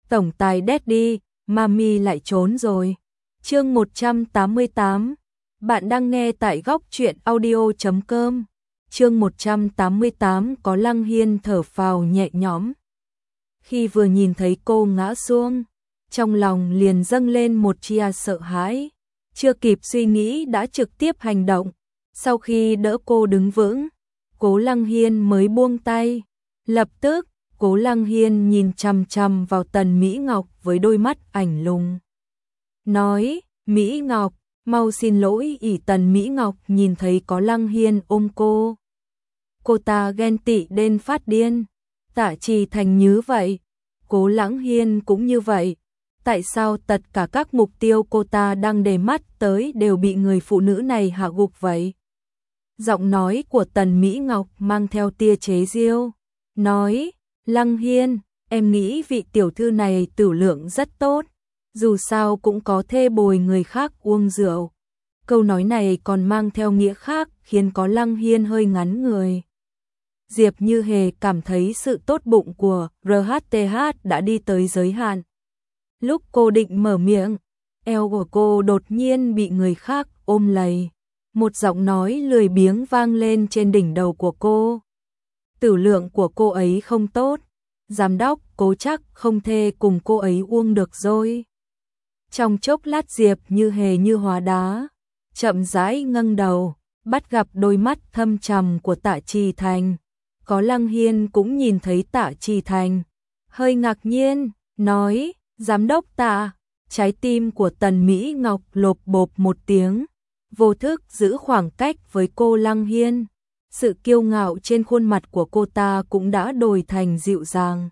Tổng tài Daddy, Mami lại trốn rồi. Chương 188. Bạn đang nghe tại góc truyện audio.com. Chương 188 có Lăng Hiên thở phào nhẹ nhõm. Khi vừa nhìn thấy cô ngã xuống, trong lòng liền dâng lên một chia sợ hãi. Chưa kịp suy nghĩ đã trực tiếp hành động. Sau khi đỡ cô đứng vững, Cố Lăng Hiên mới buông tay. Lập tức, Cố Lăng Hiên nhìn chằm chằm vào Tần Mỹ Ngọc với đôi mắt ảnh lùng. Nói, Mỹ Ngọc, mau xin lỗi. Tần Mỹ Ngọc nhìn thấy có Lăng Hiên ôm cô. Cô ta ghen tị đến phát điên. Tạ Trì Thành như vậy, Cố Lăng Hiên cũng như vậy. Tại sao tất cả các mục tiêu cô ta đang để mắt tới đều bị người phụ nữ này hạ gục vậy? Giọng nói của Tần Mỹ Ngọc mang theo tia chế giễu. Nói, Lăng Hiên, em nghĩ vị tiểu thư này tửu lượng rất tốt. Dù sao cũng có thê bồi người khác uống rượu. Câu nói này còn mang theo nghĩa khác khiến có Lăng Hiên hơi ngắn người. Diệp Như Hề cảm thấy sự tốt bụng của RHTH đã đi tới giới hạn. Lúc cô định mở miệng, eo của cô đột nhiên bị người khác ôm lấy. Một giọng nói lười biếng vang lên trên đỉnh đầu của cô. Tửu lượng của cô ấy không tốt. Giám đốc Cố chắc không thể cùng cô ấy uống được rồi. Trong chốc lát Diệp Như Hề như hóa đá, chậm rãi ngẩng đầu, bắt gặp đôi mắt thâm trầm của Tạ Trì Thành. Có Lăng Hiên cũng nhìn thấy Tạ Trì Thành, hơi ngạc nhiên, nói, giám đốc Tạ. Trái tim của Tần Mỹ Ngọc lộp bộp một tiếng, vô thức giữ khoảng cách với cô Lăng Hiên. Sự kiêu ngạo trên khuôn mặt của cô ta cũng đã đổi thành dịu dàng.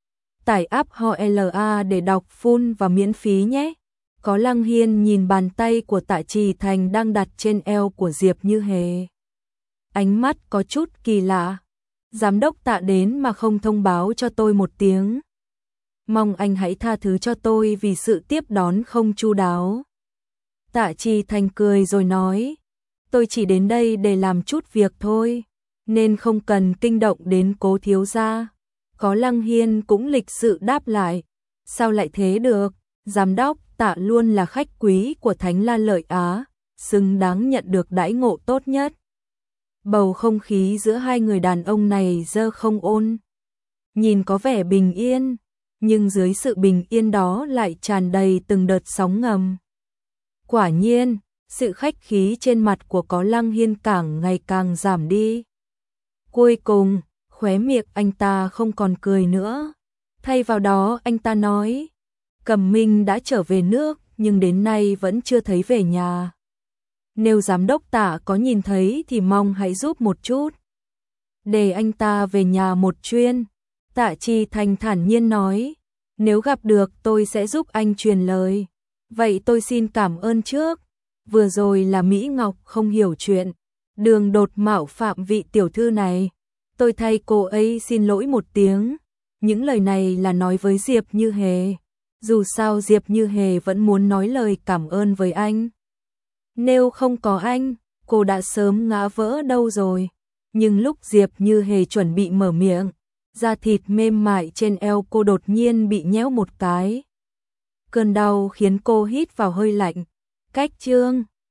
Tải app HOLA để đọc full và miễn phí nhé. Có Lăng Hiên nhìn bàn tay của Tạ Trì Thành đang đặt trên eo của Diệp Như Hề. Ánh mắt có chút kỳ lạ. Giám đốc Tạ đến mà không thông báo cho tôi một tiếng. Mong anh hãy tha thứ cho tôi vì sự tiếp đón không chu đáo. Tạ Trì Thành cười rồi nói, tôi chỉ đến đây để làm chút việc thôi, nên không cần kinh động đến Cố thiếu gia. Có Lăng Hiên cũng lịch sự đáp lại, sao lại thế được, giám đốc Tạ luôn là khách quý của Thánh La Lợi Á, xứng đáng nhận được đãi ngộ tốt nhất. Bầu không khí giữa hai người đàn ông này dơ không ôn, nhìn có vẻ bình yên, nhưng dưới sự bình yên đó lại tràn đầy từng đợt sóng ngầm. Quả nhiên, sự khách khí trên mặt của Có Lăng Hiên càng ngày càng giảm đi. Cuối cùng, khóe miệng anh ta không còn cười nữa. Thay vào đó anh ta nói, Cẩm Minh đã trở về nước nhưng đến nay vẫn chưa thấy về nhà. Nếu giám đốc Tạ có nhìn thấy thì mong hãy giúp một chút. Để anh ta về nhà một chuyến. Tạ Trì Thành thản nhiên nói, nếu gặp được tôi sẽ giúp anh truyền lời. Vậy tôi xin cảm ơn trước. Vừa rồi là Mỹ Ngọc không hiểu chuyện, đường đột mạo phạm vị tiểu thư này. Tôi thay cô ấy xin lỗi một tiếng. Những lời này là nói với Diệp Như Hề. Dù sao Diệp Như Hề vẫn muốn nói lời cảm ơn với anh. Nếu không có anh, cô đã sớm ngã vỡ đâu rồi. Nhưng lúc Diệp Như Hề chuẩn bị mở miệng, da thịt mềm mại trên eo cô đột nhiên bị nhéo một cái. Cơn đau khiến cô hít vào hơi lạnh. Cách chương